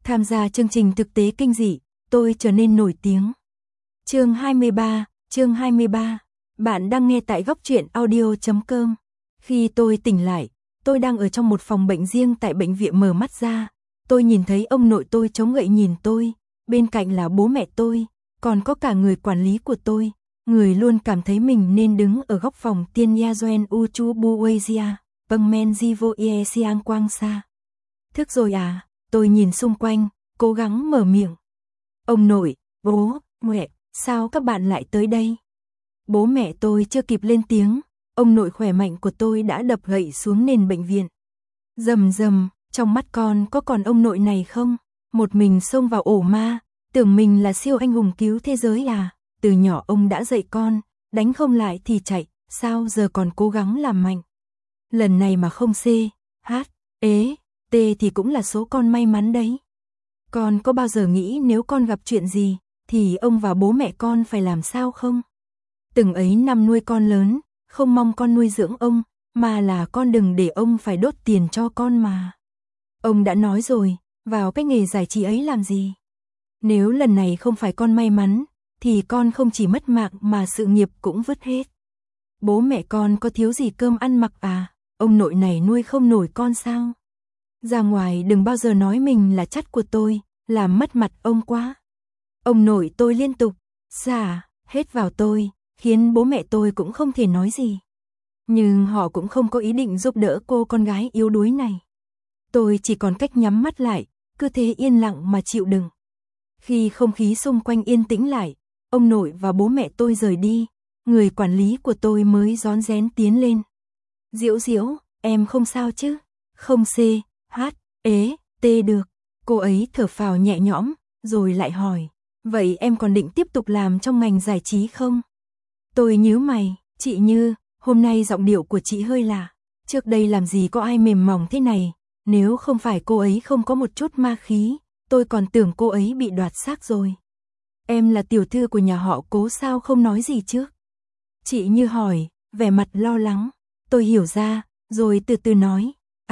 Tham gia chương trình thực tế kinh dị, tôi trở nên nổi tiếng. Chương 23. Bạn đang nghe tại góc truyện audio.com. Khi tôi tỉnh lại, tôi đang ở trong một phòng bệnh riêng tại bệnh viện. Mở mắt ra, tôi nhìn thấy ông nội tôi chống gậy nhìn tôi, bên cạnh là bố mẹ tôi, còn có cả người quản lý của tôi, người luôn cảm thấy mình nên đứng ở góc phòng. Tiên Ya Doen Uchu Buwezia, Vâng Men Jivo Ie Siang Quang Sa. Thức rồi à? Tôi nhìn xung quanh, cố gắng mở miệng. Ông nội, bố, mẹ, sao các bạn lại tới đây? Bố mẹ tôi chưa kịp lên tiếng, ông nội khỏe mạnh của tôi đã đập gậy xuống nền bệnh viện. Rầm rầm, trong mắt con có còn ông nội này không? Một mình xông vào ổ ma, tưởng mình là siêu anh hùng cứu thế giới à? Từ nhỏ ông đã dạy con, đánh không lại thì chạy, sao giờ còn cố gắng làm mạnh? Lần này mà không C, H, ế, T thì cũng là số con may mắn đấy. Con có bao giờ nghĩ nếu con gặp chuyện gì, thì ông và bố mẹ con phải làm sao không? Từng ấy năm nuôi con lớn, không mong con nuôi dưỡng ông, mà là con đừng để ông phải đốt tiền cho con mà. Ông đã nói rồi, vào cái nghề giải trí ấy làm gì? Nếu lần này không phải con may mắn, thì con không chỉ mất mạng mà sự nghiệp cũng vứt hết. Bố mẹ con có thiếu gì cơm ăn mặc à? Ông nội này nuôi không nổi con sao? Ra ngoài đừng bao giờ nói mình là chắt của tôi, làm mất mặt ông quá. Ông nội tôi liên tục xả hết vào tôi, khiến bố mẹ tôi cũng không thể nói gì. Nhưng họ cũng không có ý định giúp đỡ cô con gái yếu đuối này. Tôi chỉ còn cách nhắm mắt lại, cứ thế yên lặng mà chịu đựng. Khi không khí xung quanh yên tĩnh lại, ông nội và bố mẹ tôi rời đi, người quản lý của tôi mới rón rén tiến lên. Diễu Diễu, em không sao chứ? Không C, H, ế, T được. Cô ấy thở phào nhẹ nhõm, rồi lại hỏi, vậy em còn định tiếp tục làm trong ngành giải trí không? Tôi nhíu mày, chị Như, hôm nay giọng điệu của chị hơi lạ. Trước đây làm gì có ai mềm mỏng thế này, nếu không phải cô ấy không có một chút ma khí, tôi còn tưởng cô ấy bị đoạt xác rồi. Em là tiểu thư của nhà họ Cố sao không nói gì trước? Chị Như hỏi, vẻ mặt lo lắng. Tôi hiểu ra, rồi từ từ nói,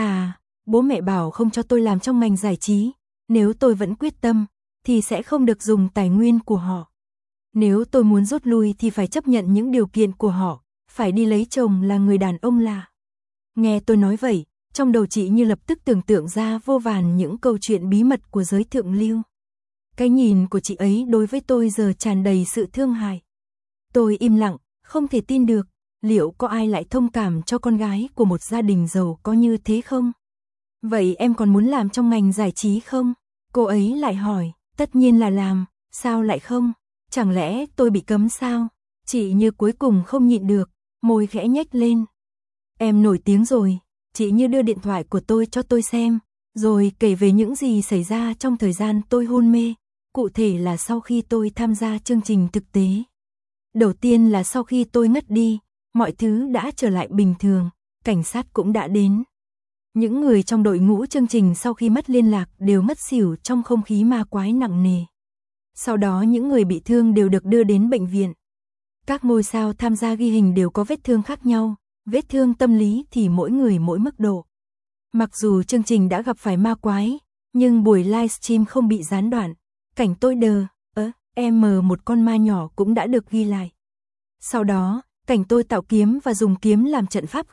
bố mẹ bảo không cho tôi làm trong ngành giải trí, nếu tôi vẫn quyết tâm, thì sẽ không được dùng tài nguyên của họ. Nếu tôi muốn rút lui thì phải chấp nhận những điều kiện của họ, phải đi lấy chồng là người đàn ông lạ. Nghe tôi nói vậy, trong đầu chị Như lập tức tưởng tượng ra vô vàn những câu chuyện bí mật của giới thượng lưu. Cái nhìn của chị ấy đối với tôi giờ tràn đầy sự thương hại. Tôi im lặng, không thể tin được, liệu có ai lại thông cảm cho con gái của một gia đình giàu có như thế không? Vậy em còn muốn làm trong ngành giải trí không? Cô ấy lại hỏi, tất nhiên là làm, sao lại không? Chẳng lẽ tôi bị cấm sao? Chị Như cuối cùng không nhịn được, môi khẽ nhếch lên. Em nổi tiếng rồi, chị Như đưa điện thoại của tôi cho tôi xem, rồi kể về những gì xảy ra trong thời gian tôi hôn mê, cụ thể là sau khi tôi tham gia chương trình thực tế. Đầu tiên là sau khi tôi ngất đi, mọi thứ đã trở lại bình thường, cảnh sát cũng đã đến. Những người trong đội ngũ chương trình sau khi mất liên lạc đều ngất xỉu trong không khí ma quái nặng nề. Sau đó những người bị thương đều được đưa đến bệnh viện. Các ngôi sao tham gia ghi hình đều có vết thương khác nhau, vết thương tâm lý thì mỗi người mỗi mức độ. Mặc dù chương trình đã gặp phải ma quái, nhưng buổi livestream không bị gián đoạn. Cảnh tôi một con ma nhỏ cũng đã được ghi lại. Sau đó, cảnh tôi tạo kiếm và dùng kiếm làm trận pháp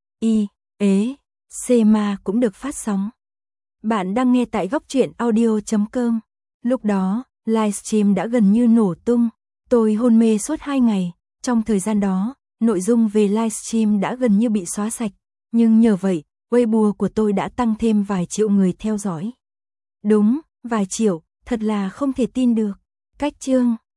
C ma cũng được phát sóng. Bạn đang nghe tại góc truyện audio.com. Lúc đó, livestream đã gần như nổ tung. Tôi hôn mê suốt 2 ngày. Trong thời gian đó, nội dung về livestream đã gần như bị xóa sạch. Nhưng nhờ vậy, Weibo của tôi đã tăng thêm vài triệu người theo dõi. Đúng, vài triệu, thật là không thể tin được. Cách chương